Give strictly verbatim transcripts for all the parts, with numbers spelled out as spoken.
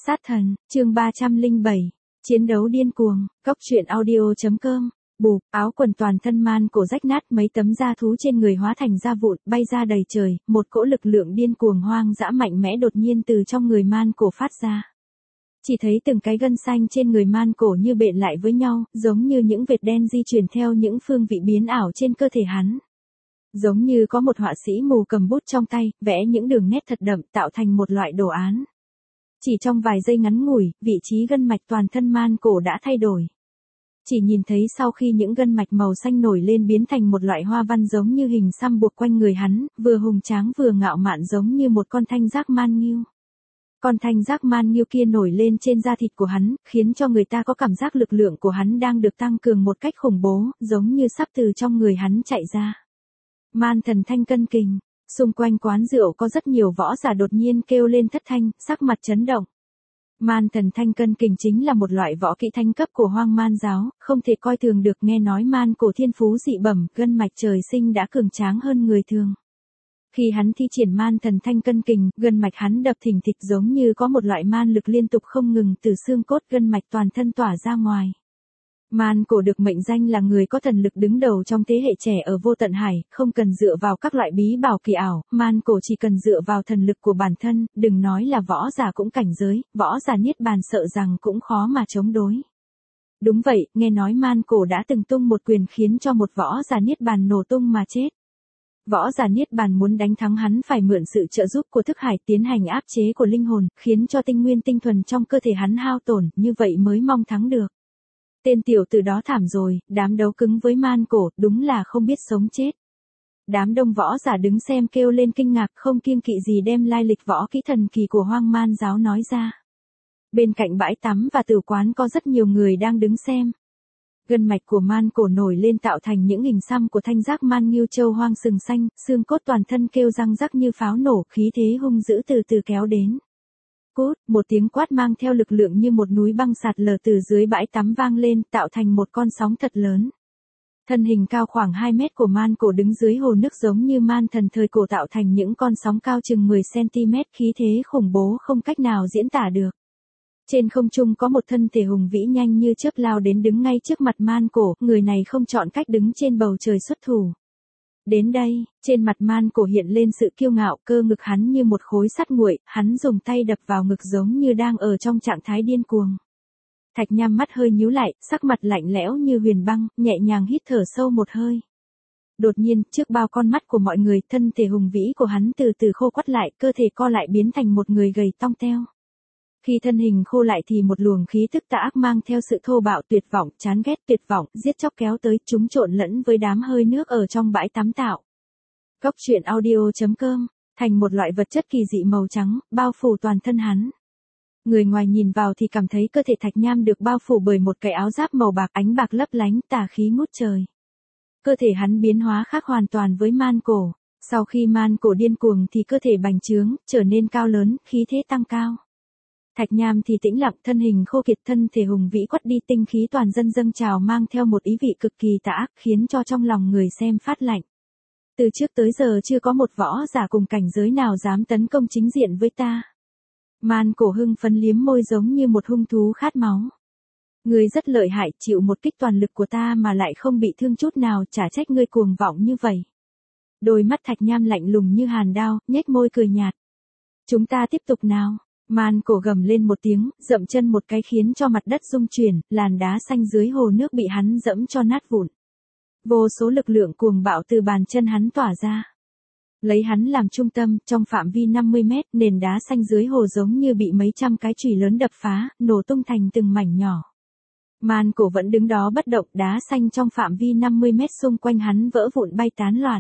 Sát thần, chương ba trăm lẻ bảy, chiến đấu điên cuồng, cốc truyện audio.com, bụp, áo quần toàn thân man cổ rách nát, mấy tấm da thú trên người hóa thành da vụn, bay ra đầy trời, một cỗ lực lượng điên cuồng hoang dã mạnh mẽ đột nhiên từ trong người man cổ phát ra. Chỉ thấy từng cái gân xanh trên người man cổ như bện lại với nhau, giống như những vệt đen di chuyển theo những phương vị biến ảo trên cơ thể hắn. Giống như có một họa sĩ mù cầm bút trong tay, vẽ những đường nét thật đậm tạo thành một loại đồ án. Chỉ trong vài giây ngắn ngủi, vị trí gân mạch toàn thân man cổ đã thay đổi. Chỉ nhìn thấy sau khi những gân mạch màu xanh nổi lên biến thành một loại hoa văn giống như hình xăm buộc quanh người hắn, vừa hùng tráng vừa ngạo mạn giống như một con thanh giác man nghiêu. Con thanh giác man nghiêu kia nổi lên trên da thịt của hắn, khiến cho người ta có cảm giác lực lượng của hắn đang được tăng cường một cách khủng bố, giống như sắp từ trong người hắn chạy ra. Man thần thanh cân kình. Xung quanh quán rượu có rất nhiều võ giả đột nhiên kêu lên thất thanh, sắc mặt chấn động. Man thần thanh cân kình chính là một loại võ kỹ thanh cấp của Hoang Man giáo, không thể coi thường được. Nghe nói man cổ thiên phú dị bẩm, gân mạch trời sinh đã cường tráng hơn người thường. Khi hắn thi triển man thần thanh cân kình, gân mạch hắn đập thình thịch giống như có một loại man lực liên tục không ngừng từ xương cốt gân mạch toàn thân tỏa ra ngoài. Man cổ được mệnh danh là người có thần lực đứng đầu trong thế hệ trẻ ở Vô Tận Hải, không cần dựa vào các loại bí bảo kỳ ảo, man cổ chỉ cần dựa vào thần lực của bản thân, đừng nói là võ giả cũng cảnh giới, võ giả niết bàn sợ rằng cũng khó mà chống đối. Đúng vậy, nghe nói man cổ đã từng tung một quyền khiến cho một võ giả niết bàn nổ tung mà chết. Võ giả niết bàn muốn đánh thắng hắn phải mượn sự trợ giúp của thức hải tiến hành áp chế của linh hồn, khiến cho tinh nguyên tinh thuần trong cơ thể hắn hao tổn, như vậy mới mong thắng được. Tên tiểu tử đó thảm rồi, đám đấu cứng với man cổ, đúng là không biết sống chết. Đám đông võ giả đứng xem kêu lên kinh ngạc, không kiêng kỵ gì đem lai lịch võ kỹ thần kỳ của Hoang Man giáo nói ra. Bên cạnh bãi tắm và tử quán có rất nhiều người đang đứng xem. Gân mạch của man cổ nổi lên tạo thành những hình xăm của thanh giác man nghiêu châu hoang sừng xanh, xương cốt toàn thân kêu răng rắc như pháo nổ, khí thế hung dữ từ từ kéo đến. Cút, một tiếng quát mang theo lực lượng như một núi băng sạt lở từ dưới bãi tắm vang lên, tạo thành một con sóng thật lớn. Thân hình cao khoảng hai mét của man cổ đứng dưới hồ nước giống như man thần thời cổ tạo thành những con sóng cao chừng mười xăng-ti-mét, khí thế khủng bố không cách nào diễn tả được. Trên không trung có một thân thể hùng vĩ nhanh như chớp lao đến đứng ngay trước mặt man cổ, người này không chọn cách đứng trên bầu trời xuất thủ. Đến đây, trên mặt man cổ hiện lên sự kiêu ngạo, cơ ngực hắn như một khối sắt nguội, hắn dùng tay đập vào ngực giống như đang ở trong trạng thái điên cuồng. Thạch Nham mắt hơi nhíu lại, sắc mặt lạnh lẽo như huyền băng, nhẹ nhàng hít thở sâu một hơi. Đột nhiên, trước bao con mắt của mọi người, thân thể hùng vĩ của hắn từ từ khô quắt lại, cơ thể co lại biến thành một người gầy tong teo. Khi thân hình khô lại thì một luồng khí tức tà ác mang theo sự thô bạo tuyệt vọng, chán ghét tuyệt vọng, giết chóc kéo tới, chúng trộn lẫn với đám hơi nước ở trong bãi tắm tạo. Cốc truyện audio.com, thành một loại vật chất kỳ dị màu trắng, bao phủ toàn thân hắn. Người ngoài nhìn vào thì cảm thấy cơ thể Thạch Nham được bao phủ bởi một cái áo giáp màu bạc, ánh bạc lấp lánh, tà khí ngút trời. Cơ thể hắn biến hóa khác hoàn toàn với man cổ. Sau khi man cổ điên cuồng thì cơ thể bành trướng, trở nên cao lớn, khí thế tăng cao. Thạch Nham thì tĩnh lặng, thân hình khô kiệt, thân thể hùng vĩ quắt đi, tinh khí toàn dân dâng trào mang theo một ý vị cực kỳ tà ác, khiến cho trong lòng người xem phát lạnh. Từ trước tới giờ chưa có một võ giả cùng cảnh giới nào dám tấn công chính diện với ta. Man cổ hưng phấn liếm môi giống như một hung thú khát máu. Ngươi rất lợi hại, chịu một kích toàn lực của ta mà lại không bị thương chút nào, chả trách ngươi cuồng vọng như vậy. Đôi mắt Thạch Nham lạnh lùng như hàn đao, nhếch môi cười nhạt. Chúng ta tiếp tục nào. Man cổ gầm lên một tiếng, dậm chân một cái khiến cho mặt đất rung chuyển, làn đá xanh dưới hồ nước bị hắn dẫm cho nát vụn. Vô số lực lượng cuồng bạo từ bàn chân hắn tỏa ra. Lấy hắn làm trung tâm, trong phạm vi năm mươi mét, nền đá xanh dưới hồ giống như bị mấy trăm cái chùy lớn đập phá, nổ tung thành từng mảnh nhỏ. Man cổ vẫn đứng đó bất động, đá xanh trong phạm vi năm mươi mét xung quanh hắn vỡ vụn bay tán loạn.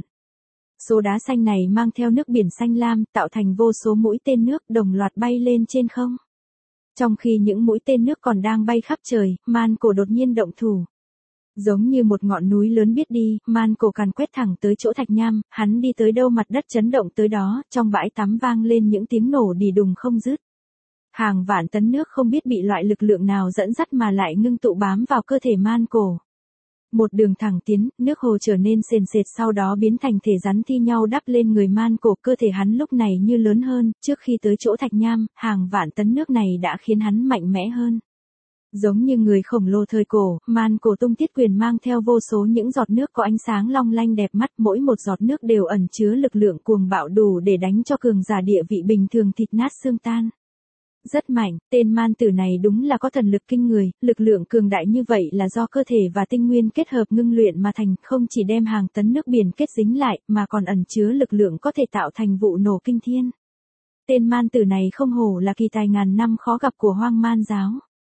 Số đá xanh này mang theo nước biển xanh lam, tạo thành vô số mũi tên nước đồng loạt bay lên trên không. Trong khi những mũi tên nước còn đang bay khắp trời, man cổ đột nhiên động thủ. Giống như một ngọn núi lớn biết đi, man cổ càn quét thẳng tới chỗ Thạch Nham, hắn đi tới đâu mặt đất chấn động tới đó, trong bãi tắm vang lên những tiếng nổ đì đùng không dứt. Hàng vạn tấn nước không biết bị loại lực lượng nào dẫn dắt mà lại ngưng tụ bám vào cơ thể man cổ. Một đường thẳng tiến, nước hồ trở nên sền sệt sau đó biến thành thể rắn thi nhau đắp lên người man cổ, cơ thể hắn lúc này như lớn hơn, trước khi tới chỗ thạch nham, hàng vạn tấn nước này đã khiến hắn mạnh mẽ hơn. Giống như người khổng lồ thời cổ, man cổ tung tiết quyền mang theo vô số những giọt nước có ánh sáng long lanh đẹp mắt, mỗi một giọt nước đều ẩn chứa lực lượng cuồng bạo đủ để đánh cho cường giả địa vị bình thường thịt nát xương tan. Rất mạnh, tên man tử này đúng là có thần lực kinh người, lực lượng cường đại như vậy là do cơ thể và tinh nguyên kết hợp ngưng luyện mà thành, không chỉ đem hàng tấn nước biển kết dính lại, mà còn ẩn chứa lực lượng có thể tạo thành vụ nổ kinh thiên. Tên man tử này không hổ là kỳ tài ngàn năm khó gặp của Hoang Man giáo.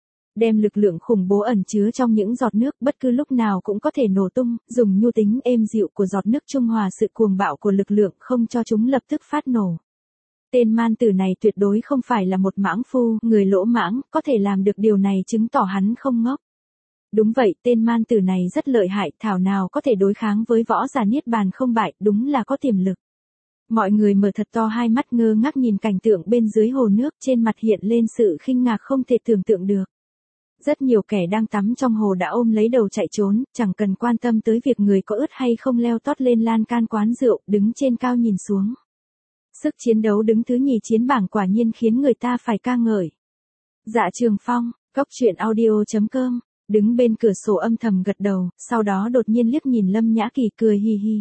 Đem lực lượng khủng bố ẩn chứa trong những giọt nước bất cứ lúc nào cũng có thể nổ tung, dùng nhu tính êm dịu của giọt nước trung hòa sự cuồng bạo của lực lượng không cho chúng lập tức phát nổ. Tên man tử này tuyệt đối không phải là một mãng phu, người lỗ mãng, có thể làm được điều này chứng tỏ hắn không ngốc. Đúng vậy, tên man tử này rất lợi hại, thảo nào có thể đối kháng với võ giả niết bàn không bại, đúng là có tiềm lực. Mọi người mở thật to hai mắt ngơ ngác nhìn cảnh tượng bên dưới hồ nước, trên mặt hiện lên sự khinh ngạc không thể tưởng tượng được. Rất nhiều kẻ đang tắm trong hồ đã ôm lấy đầu chạy trốn, chẳng cần quan tâm tới việc người có ướt hay không leo tót lên lan can quán rượu, đứng trên cao nhìn xuống. Sức chiến đấu đứng thứ nhì chiến bảng quả nhiên khiến người ta phải ca ngợi. Dạ Trường Phong, Cốc Truyện Audio chấm com, đứng bên cửa sổ âm thầm gật đầu, sau đó đột nhiên liếc nhìn Lâm Nhã Kỳ cười hi hi.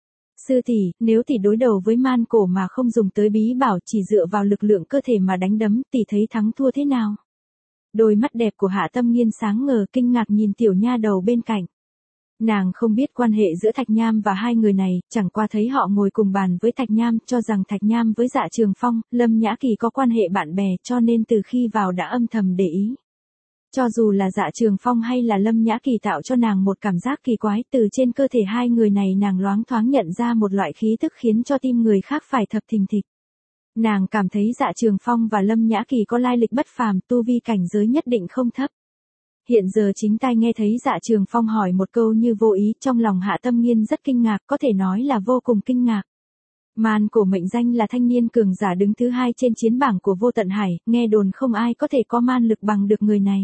Sư tỷ, nếu tỷ đối đầu với man cổ mà không dùng tới bí bảo, chỉ dựa vào lực lượng cơ thể mà đánh đấm, tỷ thấy thắng thua thế nào? Đôi mắt đẹp của Hạ Tâm Nghiên sáng ngời, kinh ngạc nhìn tiểu nha đầu bên cạnh. Nàng không biết quan hệ giữa Thạch Nham và hai người này, chẳng qua thấy họ ngồi cùng bàn với Thạch Nham, cho rằng Thạch Nham với Dạ Trường Phong, Lâm Nhã Kỳ có quan hệ bạn bè, cho nên từ khi vào đã âm thầm để ý. Cho dù là Dạ Trường Phong hay là Lâm Nhã Kỳ tạo cho nàng một cảm giác kỳ quái, từ trên cơ thể hai người này nàng loáng thoáng nhận ra một loại khí tức khiến cho tim người khác phải thập thình thịch. Nàng cảm thấy Dạ Trường Phong và Lâm Nhã Kỳ có lai lịch bất phàm, tu vi cảnh giới nhất định không thấp. Hiện giờ chính tai nghe thấy Dạ Trường Phong hỏi một câu như vô ý, trong lòng Hạ Tâm Nghiên rất kinh ngạc, có thể nói là vô cùng kinh ngạc. Man cổ mệnh danh là thanh niên cường giả đứng thứ hai trên chiến bảng của Vô Tận Hải, nghe đồn không ai có thể có man lực bằng được người này.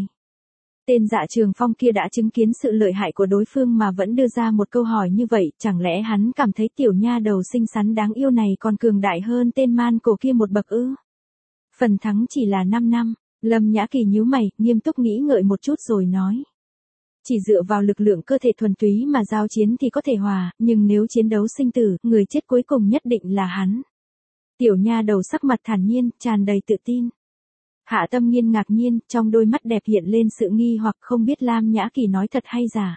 Tên Dạ Trường Phong kia đã chứng kiến sự lợi hại của đối phương mà vẫn đưa ra một câu hỏi như vậy, chẳng lẽ hắn cảm thấy tiểu nha đầu xinh xắn đáng yêu này còn cường đại hơn tên man cổ kia một bậc ư? Phần thắng chỉ là năm năm, Lâm Nhã Kỳ nhíu mày, nghiêm túc nghĩ ngợi một chút rồi nói. Chỉ dựa vào lực lượng cơ thể thuần túy mà giao chiến thì có thể hòa, nhưng nếu chiến đấu sinh tử, người chết cuối cùng nhất định là hắn. Tiểu nha đầu sắc mặt thản nhiên, tràn đầy tự tin. Hạ Tâm Nghiên ngạc nhiên, trong đôi mắt đẹp hiện lên sự nghi hoặc không biết Lam Nhã Kỳ nói thật hay giả.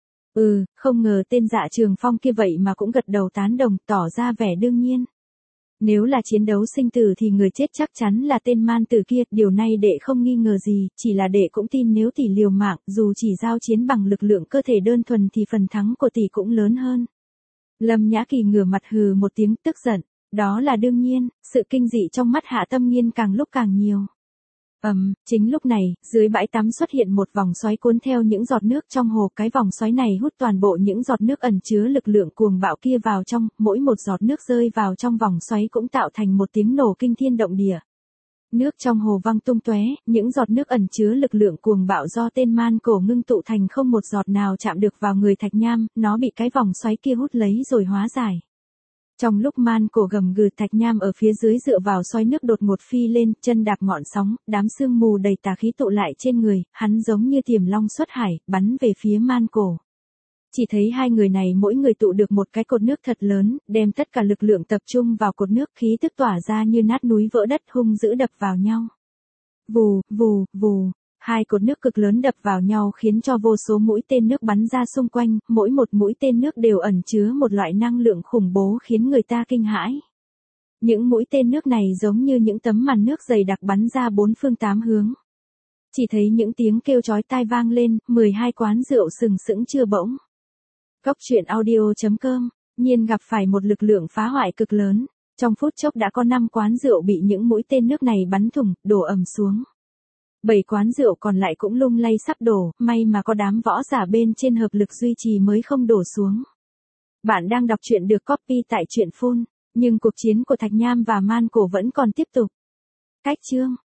Ừ, không ngờ tên Dạ Trường Phong kia vậy mà cũng gật đầu tán đồng, tỏ ra vẻ đương nhiên. Nếu là chiến đấu sinh tử thì người chết chắc chắn là tên man tử kia, điều này đệ không nghi ngờ gì, chỉ là đệ cũng tin nếu tỷ liều mạng, dù chỉ giao chiến bằng lực lượng cơ thể đơn thuần thì phần thắng của tỷ cũng lớn hơn. Lâm Nhã Kỳ ngửa mặt hừ một tiếng tức giận, đó là đương nhiên, sự kinh dị trong mắt Hạ Tâm Nghiên càng lúc càng nhiều. Ầm, um, chính lúc này, dưới bãi tắm xuất hiện một vòng xoáy cuốn theo những giọt nước trong hồ, cái vòng xoáy này hút toàn bộ những giọt nước ẩn chứa lực lượng cuồng bạo kia vào trong, mỗi một giọt nước rơi vào trong vòng xoáy cũng tạo thành một tiếng nổ kinh thiên động địa. Nước trong hồ văng tung tóe, những giọt nước ẩn chứa lực lượng cuồng bạo do tên man cổ ngưng tụ thành không một giọt nào chạm được vào người Thạch Nham, nó bị cái vòng xoáy kia hút lấy rồi hóa giải. Trong lúc man cổ gầm gừ, Thạch Nham ở phía dưới dựa vào xoáy nước đột ngột phi lên, chân đạp ngọn sóng, đám sương mù đầy tà khí tụ lại trên người, hắn giống như tiềm long xuất hải, bắn về phía man cổ. Chỉ thấy hai người này mỗi người tụ được một cái cột nước thật lớn, đem tất cả lực lượng tập trung vào cột nước, khí tức tỏa ra như nát núi vỡ đất, hung dữ đập vào nhau. Vù, vù, vù. Hai cột nước cực lớn đập vào nhau khiến cho vô số mũi tên nước bắn ra xung quanh, mỗi một mũi tên nước đều ẩn chứa một loại năng lượng khủng bố khiến người ta kinh hãi. Những mũi tên nước này giống như những tấm màn nước dày đặc bắn ra bốn phương tám hướng. Chỉ thấy những tiếng kêu chói tai vang lên, mười hai quán rượu sừng sững chưa bỗng. Cốc Truyện Audio chấm com, nhiên gặp phải một lực lượng phá hoại cực lớn, trong phút chốc đã có năm quán rượu bị những mũi tên nước này bắn thủng, đổ ầm xuống. Bảy quán rượu còn lại cũng lung lay sắp đổ, may mà có đám võ giả bên trên hợp lực duy trì mới không đổ xuống. Bạn đang đọc truyện được copy tại truyện phun, nhưng cuộc chiến của Thạch Nham và man cổ vẫn còn tiếp tục. Cách chương